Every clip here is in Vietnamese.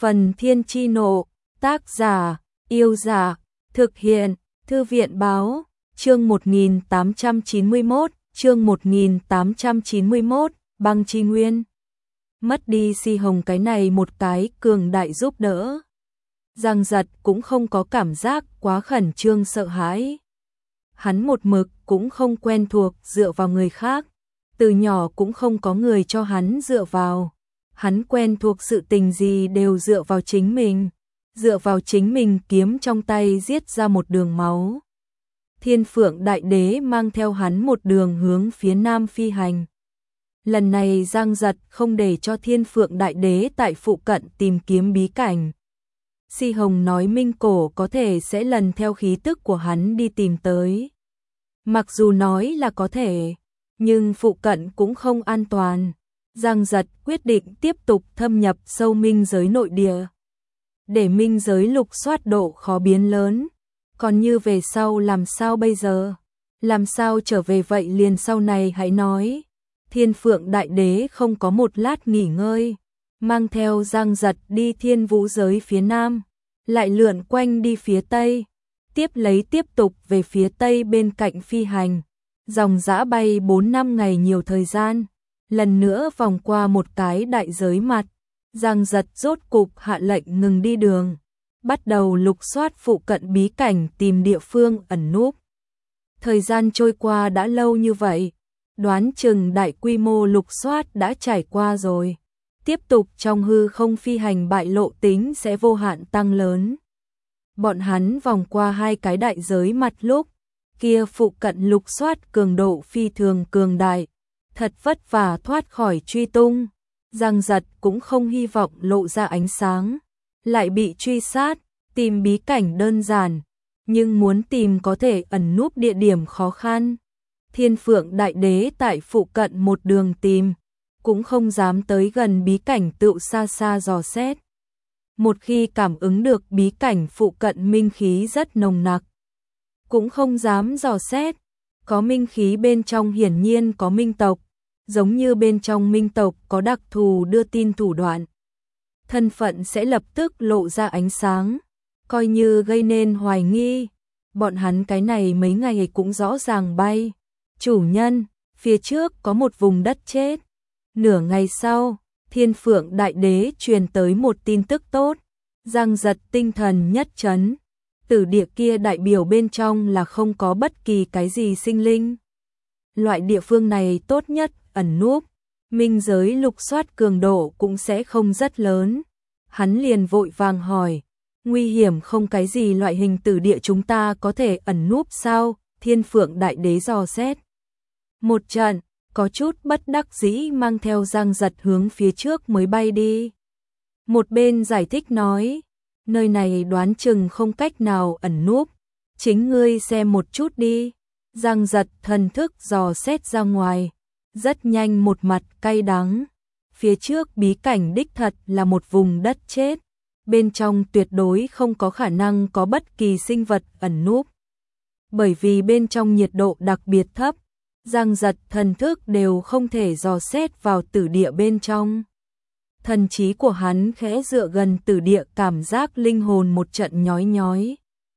Phần Thiên Chi Nộ, tác giả, Yêu Giả, thực hiện, Thư viện Báo, chương 1891, Băng Chi Nguyên. Mất đi Si Hồng cái này một cái cường đại giúp đỡ. Giang Giật cũng không có cảm giác quá khẩn trương sợ hãi. Hắn một mực cũng không quen thuộc dựa vào người khác, từ nhỏ cũng không có người cho hắn dựa vào. Hắn quen thuộc sự tình gì đều dựa vào chính mình kiếm trong tay giết ra một đường máu. Thiên Phượng Đại Đế mang theo hắn một đường hướng phía nam phi hành. Lần này Giang Giật không để cho Thiên Phượng Đại Đế tại phụ cận tìm kiếm bí cảnh. Si Hồng nói Minh Cổ có thể sẽ lần theo khí tức của hắn đi tìm tới. Mặc dù nói là có thể, nhưng phụ cận cũng không an toàn. Giang Giật quyết định tiếp tục thâm nhập sâu minh giới nội địa. Để minh giới lục soát độ khó biến lớn. Còn như về sau làm sao bây giờ? Làm sao trở về vậy liền sau này hãy nói. Thiên Phượng Đại Đế không có một lát nghỉ ngơi. Mang theo Giang Giật đi thiên vũ giới phía nam. Lại lượn quanh đi phía tây. Tiếp tục về phía tây bên cạnh phi hành. Dòng dã bay 4-5 ngày nhiều thời gian. Lần nữa vòng qua một cái đại giới mặt. Giang Giật rốt cục hạ lệnh ngừng đi đường. Bắt đầu lục soát phụ cận bí cảnh tìm địa phương ẩn núp. Thời gian trôi qua đã lâu như vậy. Đoán chừng đại quy mô lục soát đã trải qua rồi. Tiếp tục trong hư không phi hành bại lộ tính sẽ vô hạn tăng lớn. Bọn hắn vòng qua hai cái đại giới mặt lúc. Kia phụ cận lục soát cường độ phi thường cường đại. Thật vất vả thoát khỏi truy tung. Giang Giật cũng không hy vọng lộ ra ánh sáng. Lại bị truy sát, tìm bí cảnh đơn giản. Nhưng muốn tìm có thể ẩn núp địa điểm khó khăn. Thiên Phượng Đại Đế tại phụ cận một đường tìm. Cũng không dám tới gần bí cảnh tựu xa xa dò xét. Một khi cảm ứng được bí cảnh phụ cận minh khí rất nồng nặc. Cũng không dám dò xét. Có minh khí bên trong hiển nhiên có minh tộc. Giống như bên trong minh tộc có đặc thù đưa tin thủ đoạn. Thân phận sẽ lập tức lộ ra ánh sáng. Coi như gây nên hoài nghi. Bọn hắn cái này mấy ngày cũng rõ ràng bay. Chủ nhân, phía trước có một vùng đất chết. Nửa ngày sau, Thiên Phượng Đại Đế truyền tới một tin tức tốt. Giang Giật tinh thần nhất chấn. Tử địa kia đại biểu bên trong là không có bất kỳ cái gì sinh linh. Loại địa phương này tốt nhất ẩn núp. Minh giới lục soát cường độ cũng sẽ không rất lớn. Hắn liền vội vàng hỏi. Nguy hiểm không cái gì loại hình tử địa chúng ta có thể ẩn núp sao? Thiên Phượng Đại Đế dò xét. Một trận, có chút bất đắc dĩ mang theo Giang Giật hướng phía trước mới bay đi. Một bên giải thích nói. Nơi này đoán chừng không cách nào ẩn núp. Chính ngươi xem một chút đi. Giang Giật thần thức dò xét ra ngoài. Rất nhanh một mặt cay đắng. Phía trước bí cảnh đích thật là một vùng đất chết. Bên trong tuyệt đối không có khả năng có bất kỳ sinh vật ẩn núp. Bởi vì bên trong nhiệt độ đặc biệt thấp. Giang Giật thần thức đều không thể dò xét vào tử địa bên trong. Thần trí của hắn khẽ dựa gần tử địa cảm giác linh hồn một trận nhói nhói.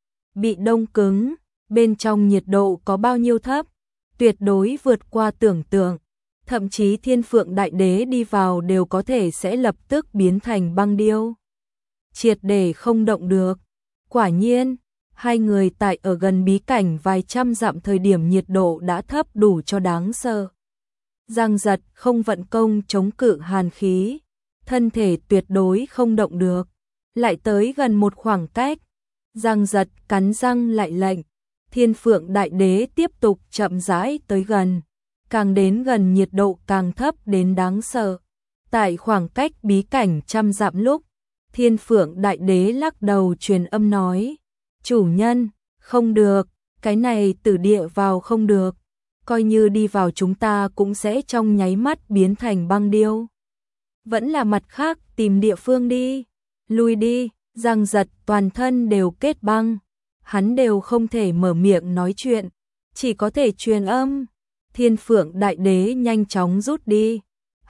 Bị đông cứng, bên trong nhiệt độ có bao nhiêu thấp, tuyệt đối vượt qua tưởng tượng. Thậm chí Thiên Phượng Đại Đế đi vào đều có thể sẽ lập tức biến thành băng điêu. Triệt để không động được. Quả nhiên, hai người tại ở gần bí cảnh vài trăm dặm thời điểm nhiệt độ đã thấp đủ cho đáng sợ. Giang Giật không vận công chống cự hàn khí. Thân thể tuyệt đối không động được. Lại tới gần một khoảng cách. Giang Giật cắn răng lại lệnh. Thiên Phượng Đại Đế tiếp tục chậm rãi tới gần. Càng đến gần nhiệt độ càng thấp đến đáng sợ. Tại khoảng cách bí cảnh trăm dặm lúc. Thiên Phượng Đại Đế lắc đầu truyền âm nói. Chủ nhân, không được. Cái này tử địa vào không được. Coi như đi vào chúng ta cũng sẽ trong nháy mắt biến thành băng điêu. Vẫn là mặt khác tìm địa phương đi. Lui đi. Giang Giật toàn thân đều kết băng. Hắn đều không thể mở miệng nói chuyện. Chỉ có thể truyền âm. Thiên Phượng Đại Đế nhanh chóng rút đi.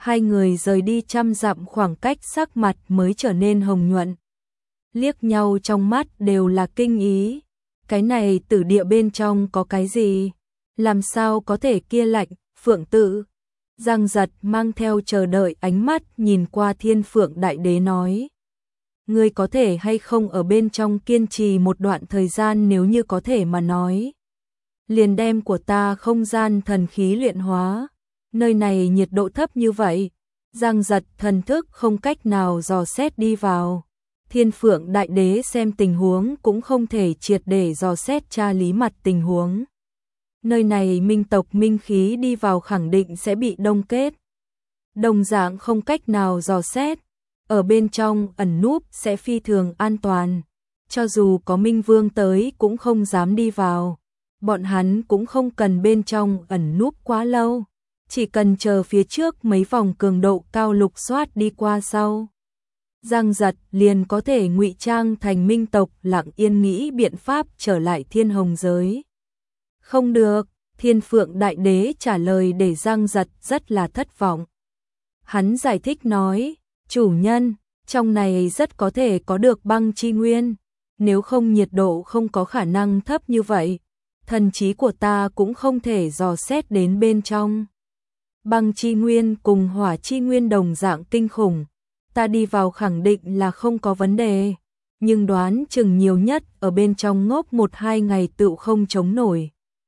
Hai người rời đi trăm dặm khoảng cách, sắc mặt mới trở nên hồng nhuận. Liếc nhau trong mắt đều là kinh ý. Cái này tử địa bên trong có cái gì? Làm sao có thể kia lạnh? Phượng Tự Giang Giật mang theo chờ đợi ánh mắt nhìn qua Thiên Phượng Đại Đế nói. Ngươi có thể hay không ở bên trong kiên trì một đoạn thời gian, nếu như có thể mà nói. Liền đem của ta không gian thần khí luyện hóa. Nơi này nhiệt độ thấp như vậy. Giang Giật thần thức không cách nào dò xét đi vào. Thiên Phượng Đại Đế xem tình huống cũng không thể triệt để dò xét tra lý mặt tình huống. Nơi này minh tộc minh khí đi vào khẳng định sẽ bị đông kết. Đồng dạng không cách nào dò xét. Ở bên trong ẩn núp sẽ phi thường an toàn. Cho dù có Minh Vương tới cũng không dám đi vào. Bọn hắn cũng không cần bên trong ẩn núp quá lâu. Chỉ cần chờ phía trước mấy vòng cường độ cao lục soát đi qua sau. Giang Giật liền có thể ngụy trang thành minh tộc, lặng yên nghĩ biện pháp trở lại Thiên Hồng giới. Không được, Thiên Phượng Đại Đế trả lời để Giang Giật rất là thất vọng. Hắn giải thích nói, chủ nhân, trong này rất có thể có được băng chi nguyên, nếu không nhiệt độ không có khả năng thấp như vậy, thần trí của ta cũng không thể dò xét đến bên trong. Băng chi nguyên cùng hỏa chi nguyên đồng dạng kinh khủng, ta đi vào khẳng định là không có vấn đề, nhưng đoán chừng nhiều nhất ở bên trong ngốc 1-2 ngày tựu không chống nổi.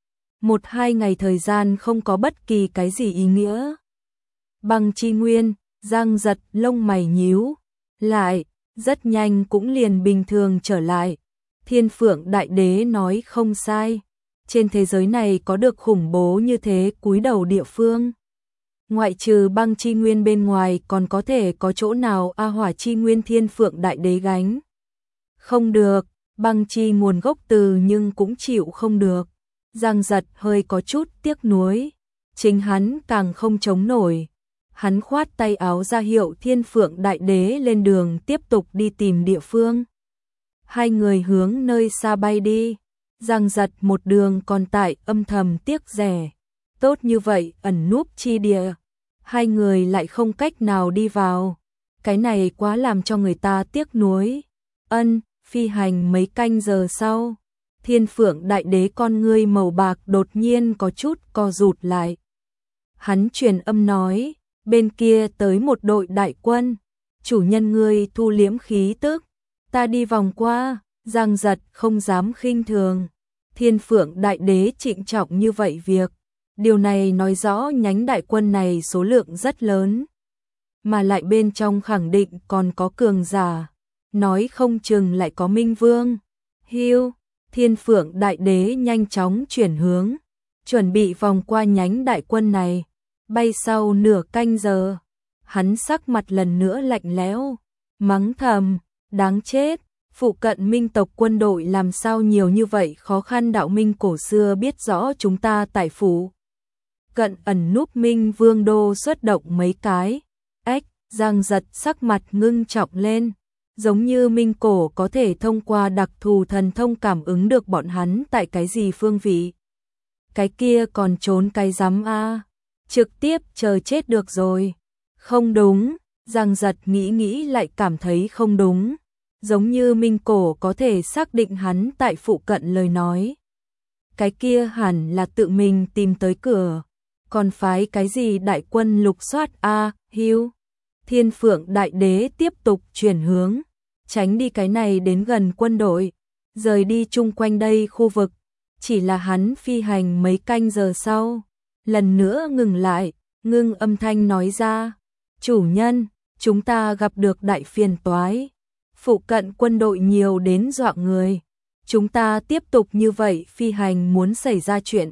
1-2 ngày thời gian không có bất kỳ cái gì ý nghĩa. Băng chi nguyên, Giang Giật lông mày nhíu lại, rất nhanh cũng liền bình thường trở lại. Thiên Phượng Đại Đế nói không sai, trên thế giới này có được khủng bố như thế cúi đầu địa phương. Ngoại trừ băng chi nguyên bên ngoài còn có thể có chỗ nào hỏa chi nguyên? Thiên Phượng Đại Đế gánh không được, băng chi nguồn gốc từ nhưng cũng chịu không được. Giang Giật hơi có chút tiếc nuối, chính hắn càng không chống nổi. Hắn khoát tay áo ra hiệu Thiên Phượng Đại Đế lên đường tiếp tục đi tìm địa phương. Hai người hướng nơi xa bay đi. Giang Giật một đường còn tại âm thầm tiếc rẻ. Tốt như vậy ẩn núp chi địa, hai người lại không cách nào đi vào. Cái này quá làm cho người ta tiếc nuối. Phi hành mấy canh giờ sau, Thiên Phượng Đại Đế con ngươi màu bạc đột nhiên có chút co rụt lại. Hắn truyền âm nói, bên kia tới một đội đại quân, chủ nhân ngươi thu liễm khí tức, ta đi vòng qua. Giang Giật không dám khinh thường. Thiên Phượng Đại Đế trịnh trọng như vậy việc, điều này nói rõ nhánh đại quân này số lượng rất lớn, mà lại bên trong khẳng định còn có cường giả, nói không chừng lại có Minh Vương. Hiu, Thiên Phượng Đại Đế nhanh chóng chuyển hướng, chuẩn bị vòng qua nhánh đại quân này. Bay sau nửa canh giờ, hắn sắc mặt lần nữa lạnh lẽo, mắng thầm, đáng chết, phụ cận minh tộc quân đội làm sao nhiều như vậy khó khăn. Đạo minh cổ xưa biết rõ chúng ta tại phủ cận ẩn núp Minh Vương đô xuất động mấy cái. Giang Giật sắc mặt ngưng trọng lên, giống như minh cổ có thể thông qua đặc thù thần thông cảm ứng được bọn hắn tại cái gì phương vị. Cái kia còn trốn cái rắm a, trực tiếp chờ chết được rồi. Không đúng, Giang Giật nghĩ lại cảm thấy không đúng, giống như minh cổ có thể xác định hắn tại phụ cận lời nói. Cái kia hẳn là tự mình tìm tới cửa, còn phái cái gì đại quân lục soát Hiu. Thiên Phượng Đại Đế tiếp tục chuyển hướng, tránh đi cái này đến gần quân đội, rời đi chung quanh đây khu vực. Chỉ là hắn phi hành mấy canh giờ sau, lần nữa ngừng lại, ngưng âm thanh nói ra, chủ nhân, chúng ta gặp được đại phiền toái, phụ cận quân đội nhiều đến dọa người, chúng ta tiếp tục như vậy phi hành muốn xảy ra chuyện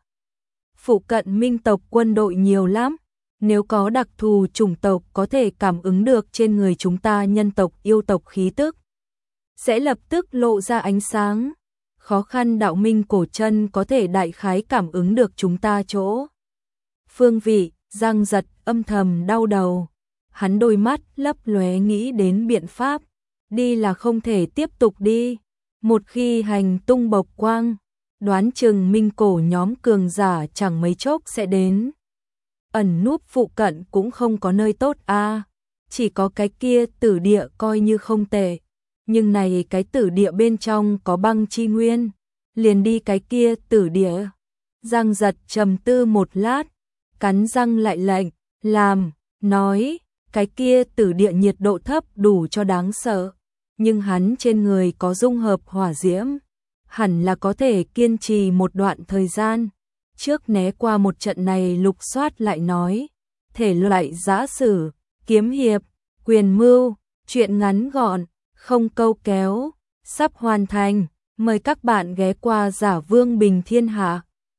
Phụ cận minh tộc quân đội nhiều lắm, nếu có đặc thù chủng tộc có thể cảm ứng được trên người chúng ta nhân tộc yêu tộc khí tức, sẽ lập tức lộ ra ánh sáng. Khó khăn đạo minh cổ chân có thể đại khái cảm ứng được chúng ta chỗ phương vị. Giang Giật âm thầm đau đầu, hắn đôi mắt lấp lóe nghĩ đến biện pháp, đi là không thể tiếp tục đi, một khi hành tung bộc quang, đoán chừng minh cổ nhóm cường giả chẳng mấy chốc sẽ đến. ẩn núp phụ cận cũng không có nơi tốt a. Chỉ có cái kia tử địa coi như không tệ, nhưng này cái tử địa bên trong có băng chi nguyên, liền đi cái kia tử địa. Giang Giật trầm tư một lát, cắn răng lại lệnh, làm, nói, cái kia tử địa nhiệt độ thấp đủ cho đáng sợ, nhưng hắn trên người có dung hợp hỏa diễm, hẳn là có thể kiên trì một đoạn thời gian. Trước né qua một trận này lục soát lại nói, thể loại giã sử, kiếm hiệp, quyền mưu, truyện ngắn gọn, không câu kéo, sắp hoàn thành, mời các bạn ghé qua Giả Vương Bình Thiên Hạ.